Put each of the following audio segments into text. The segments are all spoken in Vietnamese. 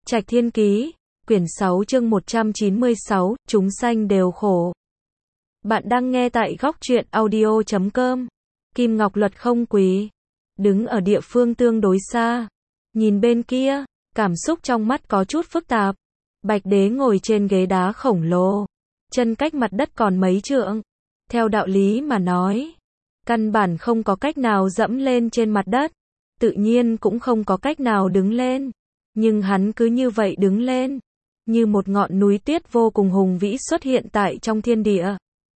Trạch Thiên Ký, quyển 6 chương 196, chúng sanh đều khổ. Bạn đang nghe tại góc truyện audio.com. Kim Ngọc Luật không quý, đứng ở địa phương tương đối xa, nhìn bên kia, cảm xúc trong mắt có chút phức tạp. Bạch Đế ngồi trên ghế đá khổng lồ, chân cách mặt đất còn mấy trượng. Theo đạo lý mà nói, căn bản không có cách nào dẫm lên trên mặt đất, tự nhiên cũng không có cách nào đứng lên. Nhưng hắn cứ như vậy đứng lên, như một ngọn núi tuyết vô cùng hùng vĩ xuất hiện tại trong thiên địa.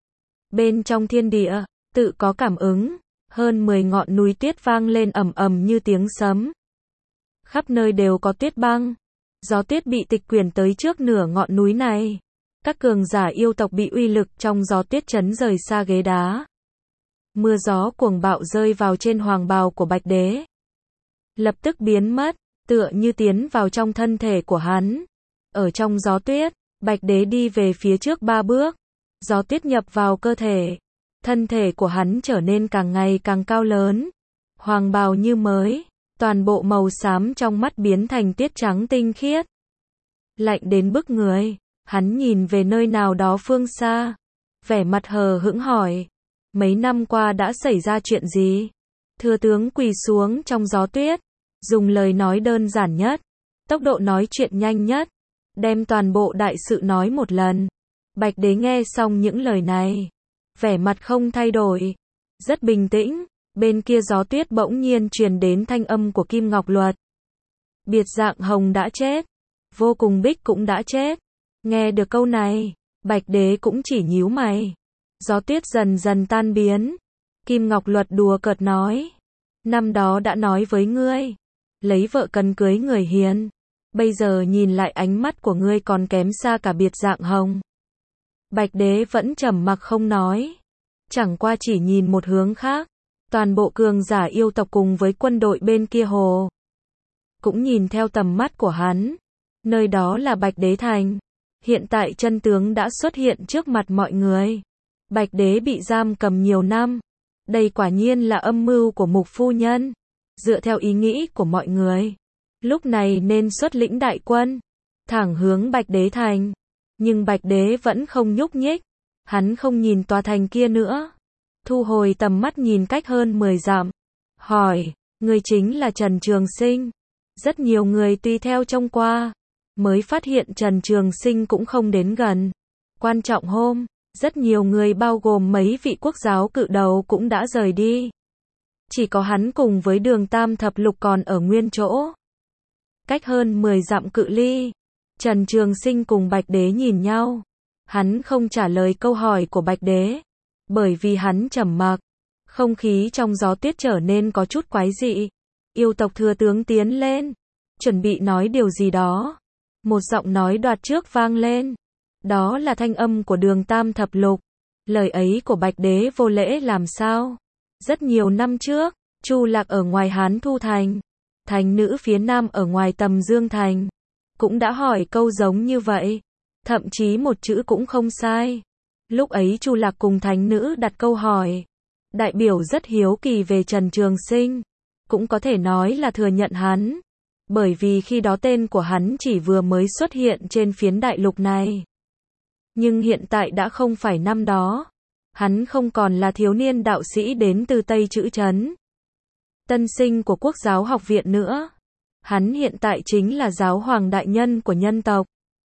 Bên trong thiên địa, tự có cảm ứng, hơn 10 ngọn núi tuyết vang lên ầm ầm như tiếng sấm. Khắp nơi đều có tuyết băng, gió tuyết bị tịch quyển tới trước nửa ngọn núi này. Các cường giả yêu tộc bị uy lực trong gió tuyết chấn rời xa ghế đá. Mưa gió cuồng bạo rơi vào trên hoàng bào của Bạch Đế, lập tức biến mất, tựa như tiến vào trong thân thể của hắn. Ở trong gió tuyết, Bạch Đế đi về phía trước 3 bước, gió tuyết nhập vào cơ thể, thân thể của hắn trở nên càng ngày càng cao lớn, hoàng bào như mới, toàn bộ màu xám trong mắt biến thành tuyết trắng tinh khiết, lạnh đến bức người. Hắn nhìn về nơi nào đó phương xa, vẻ mặt hờ hững hỏi, mấy năm qua đã xảy ra chuyện gì? Thừa tướng quỳ xuống trong gió tuyết, dùng lời nói đơn giản nhất, tốc độ nói chuyện nhanh nhất, đem toàn bộ đại sự nói một lần. Bạch Đế nghe xong những lời này, vẻ mặt không thay đổi, rất bình tĩnh. Bên kia gió tuyết bỗng nhiên truyền đến thanh âm của Kim Ngọc Luật. Biệt Dạng Hồng đã chết, Vô Cùng Bích cũng đã chết. Nghe được câu này, Bạch Đế cũng chỉ nhíu mày. Gió tuyết dần dần tan biến. Kim Ngọc Luật đùa cợt nói, năm đó đã nói với ngươi, lấy vợ cần cưới người hiền. Bây giờ nhìn lại ánh mắt của ngươi còn kém xa cả Biệt Dạng Hồng. Bạch Đế vẫn trầm mặc không nói, chẳng qua chỉ nhìn một hướng khác. Toàn bộ cường giả yêu tộc cùng với quân đội bên kia hồ cũng nhìn theo tầm mắt của hắn. Nơi đó là Bạch Đế Thành. Hiện tại chân tướng đã xuất hiện trước mặt mọi người. Bạch Đế bị giam cầm nhiều năm. Đây quả nhiên là âm mưu của Mục phu nhân. Dựa theo ý nghĩ của mọi người, lúc này nên xuất lĩnh đại quân, thẳng hướng Bạch Đế Thành. Nhưng Bạch Đế vẫn không nhúc nhích. Hắn không nhìn tòa thành kia nữa, thu hồi tầm mắt nhìn cách hơn 10 dặm. Hỏi, người chính là Trần Trường Sinh. Rất nhiều người tùy theo trông qua, mới phát hiện Trần Trường Sinh cũng không đến gần. Quan trọng hôm, rất nhiều người bao gồm mấy vị quốc giáo cự đầu cũng đã rời đi. Chỉ có hắn cùng với Đường Tam Thập Lục còn ở nguyên chỗ. Cách hơn 10 dặm cự ly, Trần Trường Sinh cùng Bạch Đế nhìn nhau. Hắn không trả lời câu hỏi của Bạch Đế, bởi vì hắn trầm mặc. Không khí trong gió tuyết trở nên có chút quái dị. Yêu tộc thừa tướng tiến lên, chuẩn bị nói điều gì đó. Một giọng nói đoạt trước vang lên. Đó là thanh âm của Đường Tam Thập Lục. Lời ấy của Bạch Đế vô lễ làm sao? Rất nhiều năm trước, Chu Lạc ở ngoài Hán Thu Thành, thành nữ phía nam ở ngoài Tầm Dương Thành, cũng đã hỏi câu giống như vậy. Thậm chí một chữ cũng không sai. Lúc ấy Chu Lạc cùng thánh nữ đặt câu hỏi, đại biểu rất hiếu kỳ về Trần Trường Sinh, cũng có thể nói là thừa nhận hắn, bởi vì khi đó tên của hắn chỉ vừa mới xuất hiện trên phiến đại lục này. Nhưng hiện tại đã không phải năm đó, hắn không còn là thiếu niên đạo sĩ đến từ Tây Trữ Trấn, tân sinh của Quốc giáo học viện nữa. Hắn hiện tại chính là giáo hoàng đại nhân của nhân tộc.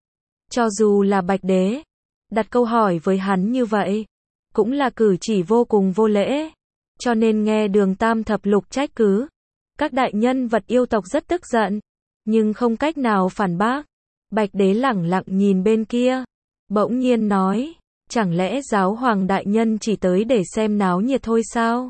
Cho dù là Bạch Đế đặt câu hỏi với hắn như vậy, cũng là cử chỉ vô cùng vô lễ. Cho nên nghe Đường Tam Thập Lục trách cứ, các đại nhân vật yêu tộc rất tức giận, nhưng không cách nào phản bác. Bạch Đế lẳng lặng nhìn bên kia, bỗng nhiên nói, chẳng lẽ giáo hoàng đại nhân chỉ tới để xem náo nhiệt thôi sao?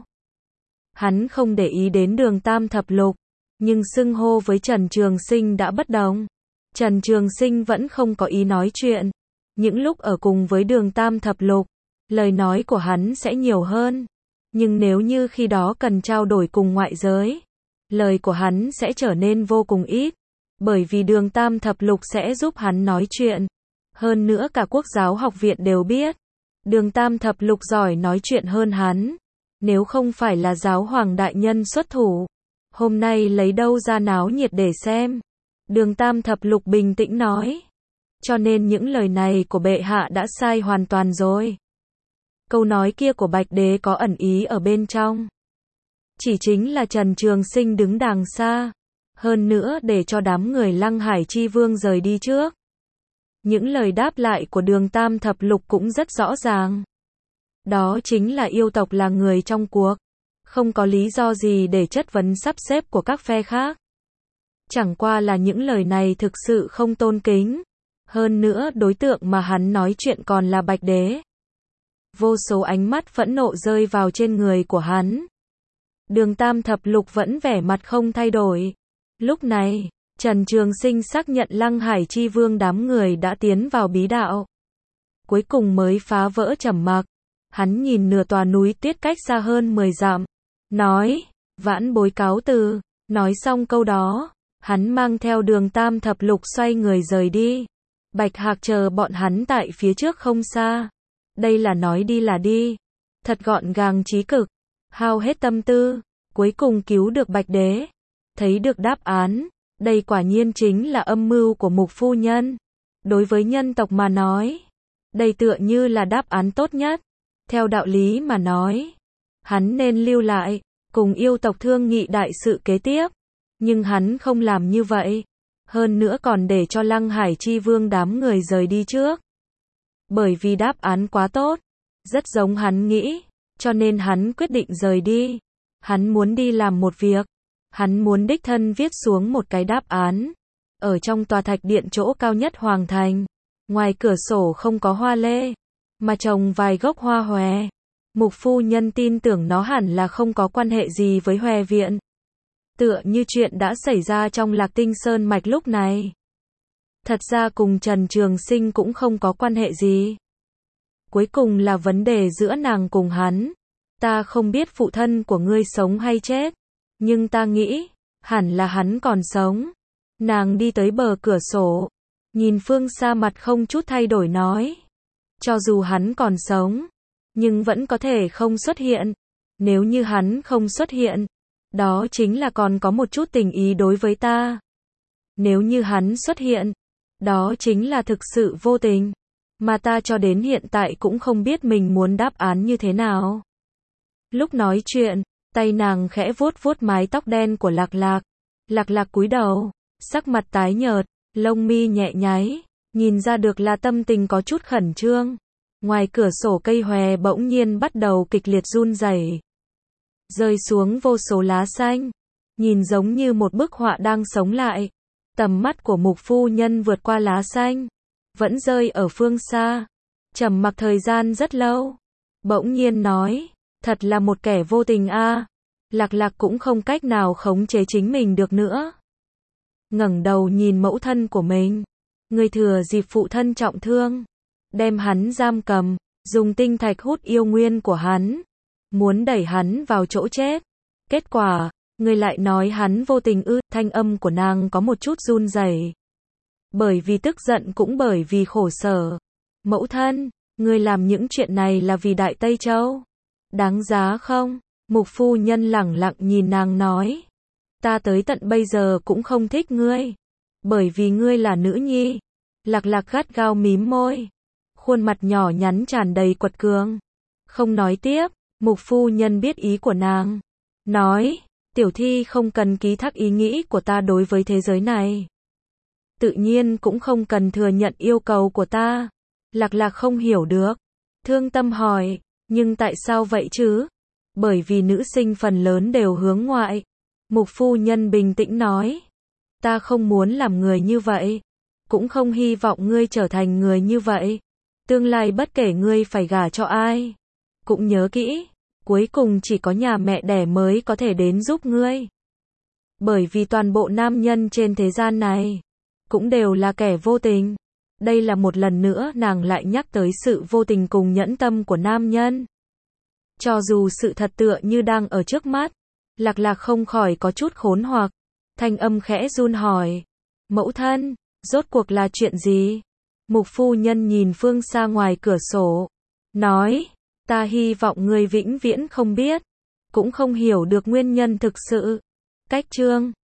Hắn không để ý đến Đường Tam Thập Lục, nhưng xưng hô với Trần Trường Sinh đã bất đồng. Trần Trường Sinh vẫn không có ý nói chuyện. Những lúc ở cùng với Đường Tam Thập Lục, lời nói của hắn sẽ nhiều hơn. Nhưng nếu như khi đó cần trao đổi cùng ngoại giới, lời của hắn sẽ trở nên vô cùng ít. Bởi vì Đường Tam Thập Lục sẽ giúp hắn nói chuyện. Hơn nữa cả Quốc giáo học viện đều biết, Đường Tam Thập Lục giỏi nói chuyện hơn hắn. Nếu không phải là giáo hoàng đại nhân xuất thủ, hôm nay lấy đâu ra náo nhiệt để xem. Đường Tam Thập Lục bình tĩnh nói. Cho nên những lời này của bệ hạ đã sai hoàn toàn rồi. Câu nói kia của Bạch Đế có ẩn ý ở bên trong. Chỉ chính là Trần Trường Sinh đứng đàng xa. Hơn nữa để cho đám người Lăng Hải Chi Vương rời đi trước. Những lời đáp lại của Đường Tam Thập Lục cũng rất rõ ràng. Đó chính là yêu tộc là người trong cuộc. Không có lý do gì để chất vấn sắp xếp của các phe khác. Chẳng qua là những lời này thực sự không tôn kính. Hơn nữa đối tượng mà hắn nói chuyện còn là Bạch Đế. Vô số ánh mắt phẫn nộ rơi vào trên người của hắn. Đường Tam Thập Lục vẫn vẻ mặt không thay đổi. Lúc này, Trần Trường Sinh xác nhận Lăng Hải Chi Vương đám người đã tiến vào bí đạo. Cuối cùng mới phá vỡ trầm mặc. Hắn nhìn nửa tòa núi tuyết cách xa hơn 10 dặm. Nói, vãn bối cáo từ. Nói xong câu đó, hắn mang theo Đường Tam Thập Lục xoay người rời đi. Bạch Hạc chờ bọn hắn tại phía trước không xa. Đây là nói đi là đi. Thật gọn gàng trí cực. Hao hết tâm tư. Cuối cùng cứu được Bạch Đế. Thấy được đáp án. Đây quả nhiên chính là âm mưu của Mục phu nhân. Đối với nhân tộc mà nói. Đây tựa như là đáp án tốt nhất. Theo đạo lý mà nói. Hắn nên lưu lại. Cùng yêu tộc thương nghị đại sự kế tiếp. Nhưng hắn không làm như vậy. Hơn nữa còn để cho Lăng Hải Chi Vương đám người rời đi trước. Bởi vì đáp án quá tốt. Rất giống hắn nghĩ. Cho nên hắn quyết định rời đi. Hắn muốn đi làm một việc. Hắn muốn đích thân viết xuống một cái đáp án. Ở trong tòa thạch điện chỗ cao nhất Hoàng Thành. Ngoài cửa sổ không có hoa lê. Mà trồng vài gốc hoa hòe. Mục phu nhân tin tưởng nó hẳn là không có quan hệ gì với Hòe Viện. Tựa như chuyện đã xảy ra trong Lạc Tinh Sơn Mạch lúc này. Thật ra cùng Trần Trường Sinh cũng không có quan hệ gì. Cuối cùng là vấn đề giữa nàng cùng hắn. Ta không biết phụ thân của ngươi sống hay chết. Nhưng ta nghĩ, hẳn là hắn còn sống. Nàng đi tới bờ cửa sổ. Nhìn phương xa mặt không chút thay đổi nói. Cho dù hắn còn sống. Nhưng vẫn có thể không xuất hiện. Nếu như hắn không xuất hiện. Đó chính là còn có một chút tình ý đối với ta. Nếu như hắn xuất hiện. Đó chính là thực sự vô tình. Mà ta cho đến hiện tại cũng không biết mình muốn đáp án như thế nào. Lúc nói chuyện, tay nàng khẽ vuốt vuốt mái tóc đen của Lạc Lạc. Lạc Lạc cúi đầu, sắc mặt tái nhợt, lông mi nhẹ nháy, nhìn ra được là tâm tình có chút khẩn trương. Ngoài cửa sổ cây hòe bỗng nhiên bắt đầu kịch liệt run rẩy, rơi xuống vô số lá xanh, nhìn giống như một bức họa đang sống lại. Tầm mắt của Mục phu nhân vượt qua lá xanh, vẫn rơi ở phương xa, trầm mặc thời gian rất lâu, bỗng nhiên nói, thật là một kẻ vô tình a. Lạc Lạc cũng không cách nào khống chế chính mình được nữa. Ngẩng đầu nhìn mẫu thân của mình, người thừa dịp phụ thân trọng thương, đem hắn giam cầm, dùng tinh thạch hút yêu nguyên của hắn, muốn đẩy hắn vào chỗ chết. Kết quả, người lại nói hắn vô tình ư? Thanh âm của nàng có một chút run rẩy. Bởi vì tức giận cũng bởi vì khổ sở. Mẫu thân, người làm những chuyện này là vì Đại Tây Châu. Đáng giá không? Mục phu nhân lẳng lặng nhìn nàng nói. Ta tới tận bây giờ cũng không thích ngươi. Bởi vì ngươi là nữ nhi. Lạc Lạc gắt gao mím môi. Khuôn mặt nhỏ nhắn tràn đầy quật cường. Không nói tiếp, Mục phu nhân biết ý của nàng. Nói, tiểu thi không cần ký thác ý nghĩ của ta đối với thế giới này. Tự nhiên cũng không cần thừa nhận yêu cầu của ta. Lạc Lạc không hiểu được. Thương tâm hỏi, nhưng tại sao vậy chứ? Bởi vì nữ sinh phần lớn đều hướng ngoại. Mục phu nhân bình tĩnh nói. Ta không muốn làm người như vậy. Cũng không hy vọng ngươi trở thành người như vậy. Tương lai bất kể ngươi phải gả cho ai. Cũng nhớ kỹ, cuối cùng chỉ có nhà mẹ đẻ mới có thể đến giúp ngươi. Bởi vì toàn bộ nam nhân trên thế gian này cũng đều là kẻ vô tình. Đây là một lần nữa nàng lại nhắc tới sự vô tình cùng nhẫn tâm của nam nhân. Cho dù sự thật tựa như đang ở trước mắt, Lạc Lạc không khỏi có chút khốn hoặc. Thanh âm khẽ run hỏi. Mẫu thân, rốt cuộc là chuyện gì? Mục phu nhân nhìn phương xa ngoài cửa sổ. Nói, ta hy vọng ngươi vĩnh viễn không biết. Cũng không hiểu được nguyên nhân thực sự. Cách chương